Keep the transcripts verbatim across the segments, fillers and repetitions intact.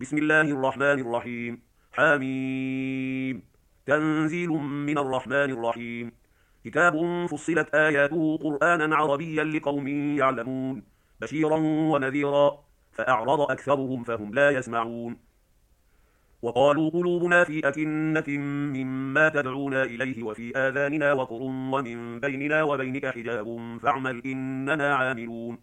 بسم الله الرحمن الرحيم. حميم. تنزيل من الرحمن الرحيم. كتاب فصلت آياته قرآنا عربيا لقوم يعلمون، بشيرا ونذيرا، فأعرض أكثرهم فهم لا يسمعون. وقالوا قلوبنا في أكنة مما تدعونا إليه وفي آذاننا وقر ومن بيننا وبينك حجاب فاعمل إننا عاملون.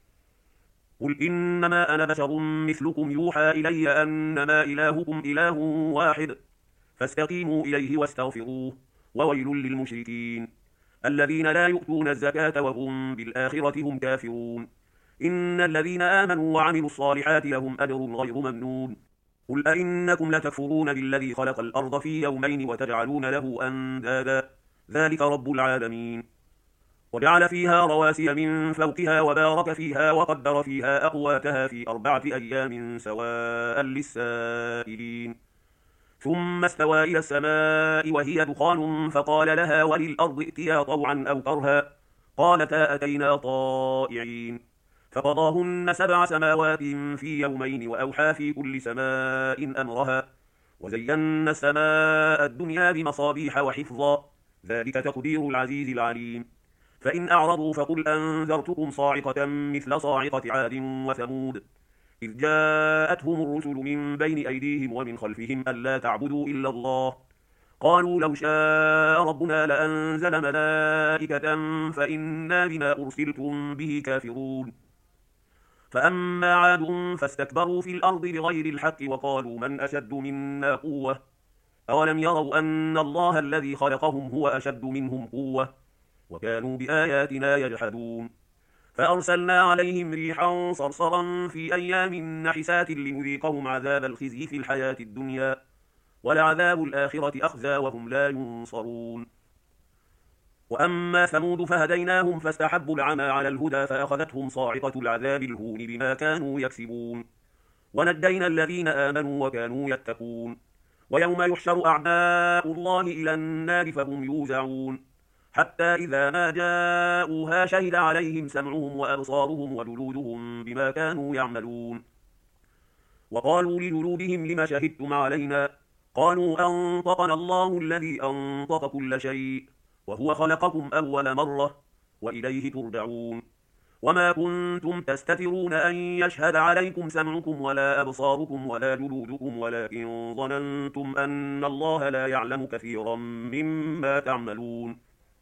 قل إنما أنا بشر مثلكم يوحى إلي أنما إلهكم إله واحد فاستقيموا إليه واستغفروه وويل للمشركين الذين لا يؤتون الزكاة وهم بالآخرة هم كافرون. إن الذين آمنوا وعملوا الصالحات لهم أجر غير ممنون. قل أئنكم لتكفرون بالذي خلق الأرض في يومين وتجعلون له أندادا ذلك رب العالمين. وجعل فيها رواسي من فوقها وبارك فيها وقدر فيها أقواتها في أربعة أيام سواء للسائلين. ثم استوى إلى السماء وهي دخان فقال لها وللأرض ائتيا طوعا أو كرها قالتا أتينا طائعين. فقضاهن سبع سماوات في يومين وأوحى في كل سماء أمرها وزينا السماء الدنيا بمصابيح وحفظا ذلك تقدير العزيز العليم. فإن أعرضوا فقل أنذرتكم صاعقة مثل صاعقة عاد وثمود إذ جاءتهم الرسل من بين أيديهم ومن خلفهم ألا تعبدوا إلا الله قالوا لو شاء ربنا لأنزل ملائكة فإنا بما أرسلتم به كافرون. فأما عاد فاستكبروا في الأرض بغير الحق وقالوا من أشد منا قوة أولم يروا أن الله الذي خلقهم هو أشد منهم قوة وكانوا بآياتنا يجحدون. فأرسلنا عليهم ريحا صرصرا في أيام نحسات لنذيقهم عذاب الخزي في الحياة الدنيا ولعذاب الآخرة أخزى وهم لا ينصرون. وأما ثمود فهديناهم فاستحبوا العمى على الهدى فأخذتهم صاعقة العذاب الهون بما كانوا يكسبون ونجينا الذين آمنوا وكانوا يتقون. ويوم يحشر أعداء الله إلى النار فهم يوزعون حتى إذا ما جاءوها شهد عليهم سمعهم وأبصارهم وجلودهم بما كانوا يعملون. وقالوا لجلودهم لم شهدتم علينا قالوا أنطقنا الله الذي أنطق كل شيء وهو خلقكم أول مرة وإليه ترجعون. وما كنتم تستترون أن يشهد عليكم سمعكم ولا أبصاركم ولا جلودكم ولكن ظننتم أن الله لا يعلم كثيرا مما تعملون.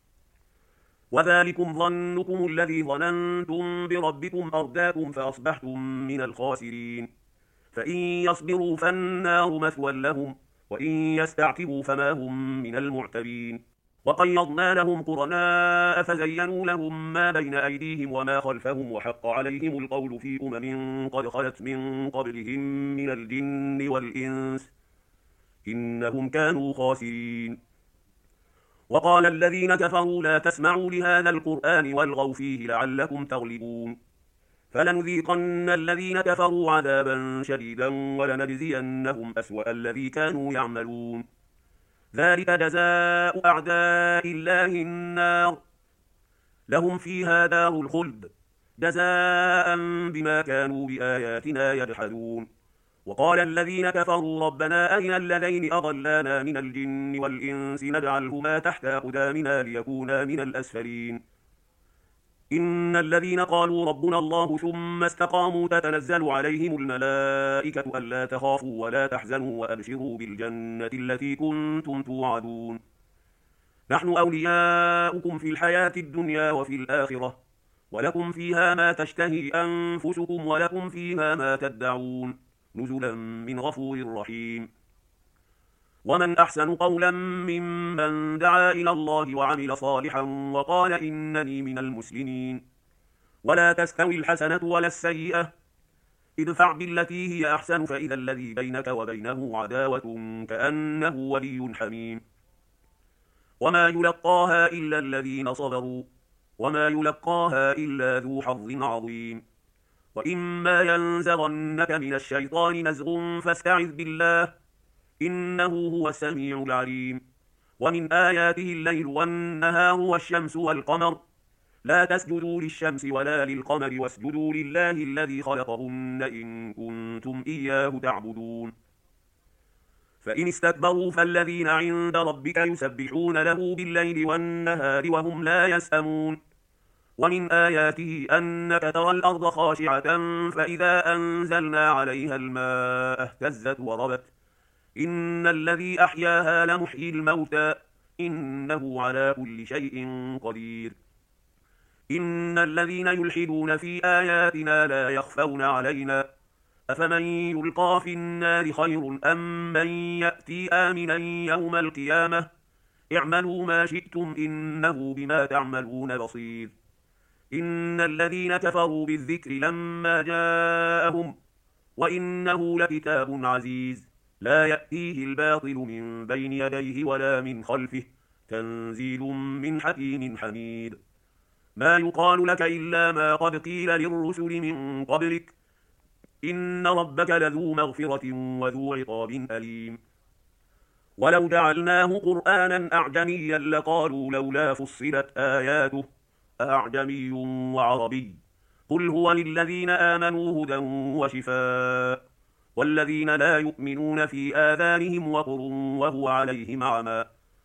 وذلكم ظنكم الذي ظننتم بربكم أرداكم فأصبحتم من الخاسرين. فإن يصبروا فالنار مثوى لهم وإن يستعتبوا فما هم من المعتبين. وقيضنا لهم قرناء فزينوا لهم ما بين أيديهم وما خلفهم وحق عليهم القول في أمم قد خلت من قبلهم من الجن والإنس إنهم كانوا خاسرين. وقال الذين كفروا لا تسمعوا لهذا القرآن والغوا فيه لعلكم تغلبون. فلنذيقن الذين كفروا عذابا شديدا ولنجزينهم أسوأ الذي كانوا يعملون. ذلك جزاء أعداء الله النار لهم فيها دار الخلد جزاء بما كانوا بآياتنا يجحدون. وقال الذين كفروا ربنا أرنا الذين أضلانا من الجن والإنس نجعلهما تحت أقدامنا ليكونا من الأسفلين. إن الذين قالوا ربنا الله ثم استقاموا تتنزل عليهم الملائكة ألا تخافوا ولا تحزنوا وأبشروا بالجنة التي كنتم توعدون نحن أولياؤكم في الحياة الدنيا وفي الآخرة ولكم فيها ما تشتهي أنفسكم ولكم فيها ما تدعون نزلا من غفور رحيم. ومن أحسن قولا ممن دعا إلى الله وعمل صالحا وقال إنني من المسلمين. ولا تستوي الحسنة ولا السيئة ادفع بالتي هي أحسن فإذا الذي بينك وبينه عداوة كأنه ولي حميم. وما يلقاها إلا الذين صبروا وما يلقاها إلا ذو حظ عظيم. وإما ينزغنك من الشيطان نزغ فاستعذ بالله إنه هو السميع العليم. ومن آياته الليل والنهار والشمس والقمر لا تسجدوا للشمس ولا للقمر واسجدوا لله الذي خلقهن إن كنتم إياه تعبدون فإن استكبروا فالذين عند ربك يسبحون له بالليل والنهار وهم لا يسأمون ومن آياته أنك ترى الأرض خاشعة فإذا أنزلنا عليها الماء اهتزت وربت إن الذي أحياها لمحيي الموتى إنه على كل شيء قدير إن الذين يلحدون في آياتنا لا يخفون علينا أفمن يلقى في النار خير أم من يأتي آمنا يوم القيامة اعملوا ما شئتم إنه بما تعملون بصير إن الذين كفروا بالذكر لما جاءهم وإنه لكتاب عزيز لا يأتيه الباطل من بين يديه ولا من خلفه تنزيل من حكيم حميد ما يقال لك إلا ما قد قيل للرسل من قبلك إن ربك لذو مغفرة وذو عقاب أليم ولو جعلناه قرآنا أعجميا لقالوا لولا فصلت آياته أعجمي وعربي قل هو للذين آمنوا هدى وشفاء والذين لا يؤمنون في آذانهم وقر وهو عليهم عمى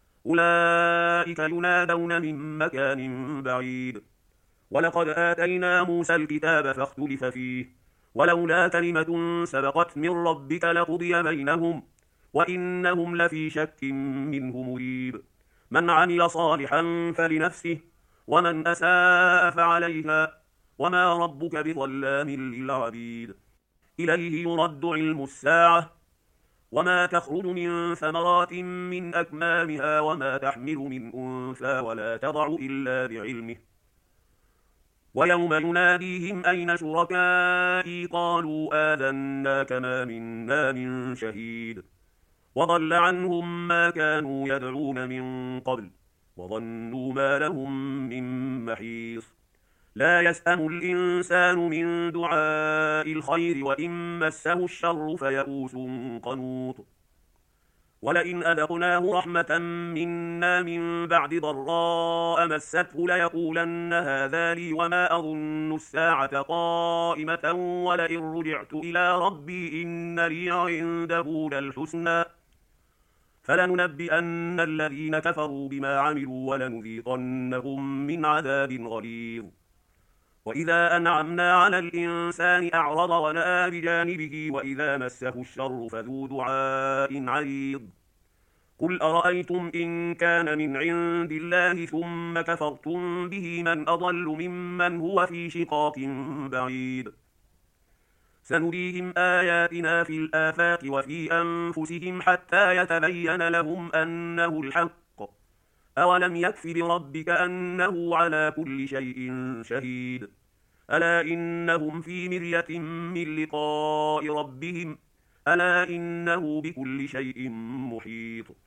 أولئك ينادون من مكان بعيد ولقد آتينا موسى الكتاب فاختلف فيه ولولا كلمة سبقت من ربك لقضي بينهم وإنهم لفي شك منه مريب من عمل صالحا فلنفسه ومن أساء فعليها وما ربك بظلام للعبيد إليه يرد علم الساعة وما تخرج من ثمرات من أكمامها وما تحمل من أنثى ولا تضع إلا بعلمه ويوم يناديهم أين شركائي قالوا آذناك ما منا من شهيد وضل عنهم ما كانوا يدعون من قبل وظنوا ما لهم من محيص لا يسأم الإنسان من دعاء الخير وإن مسه الشر فيئوس قنوط ولئن أذقناه رحمة منا من بعد ضراء مسته ليقولن هذا لي وما أظن الساعة قائمة ولئن رجعت إلى ربي إن لي عنده للحسنى فلننبئن الذين كفروا بما عملوا ولنذيقنهم من عذاب غليظ وإذا أنعمنا على الإنسان أعرض ونأى بجانبه وإذا مسه الشر فذو دعاء عريض قل أرأيتم إن كان من عند الله ثم كفرتم به من أضل ممن هو في شقاق بعيد سنريهم آياتنا في الآفاق وفي أنفسهم حتى يتبين لهم أنه الحق أولم يكف بربك أنه على كل شيء شهيد ألا إنهم في مرية من لقاء ربهم ألا إنه بكل شيء محيط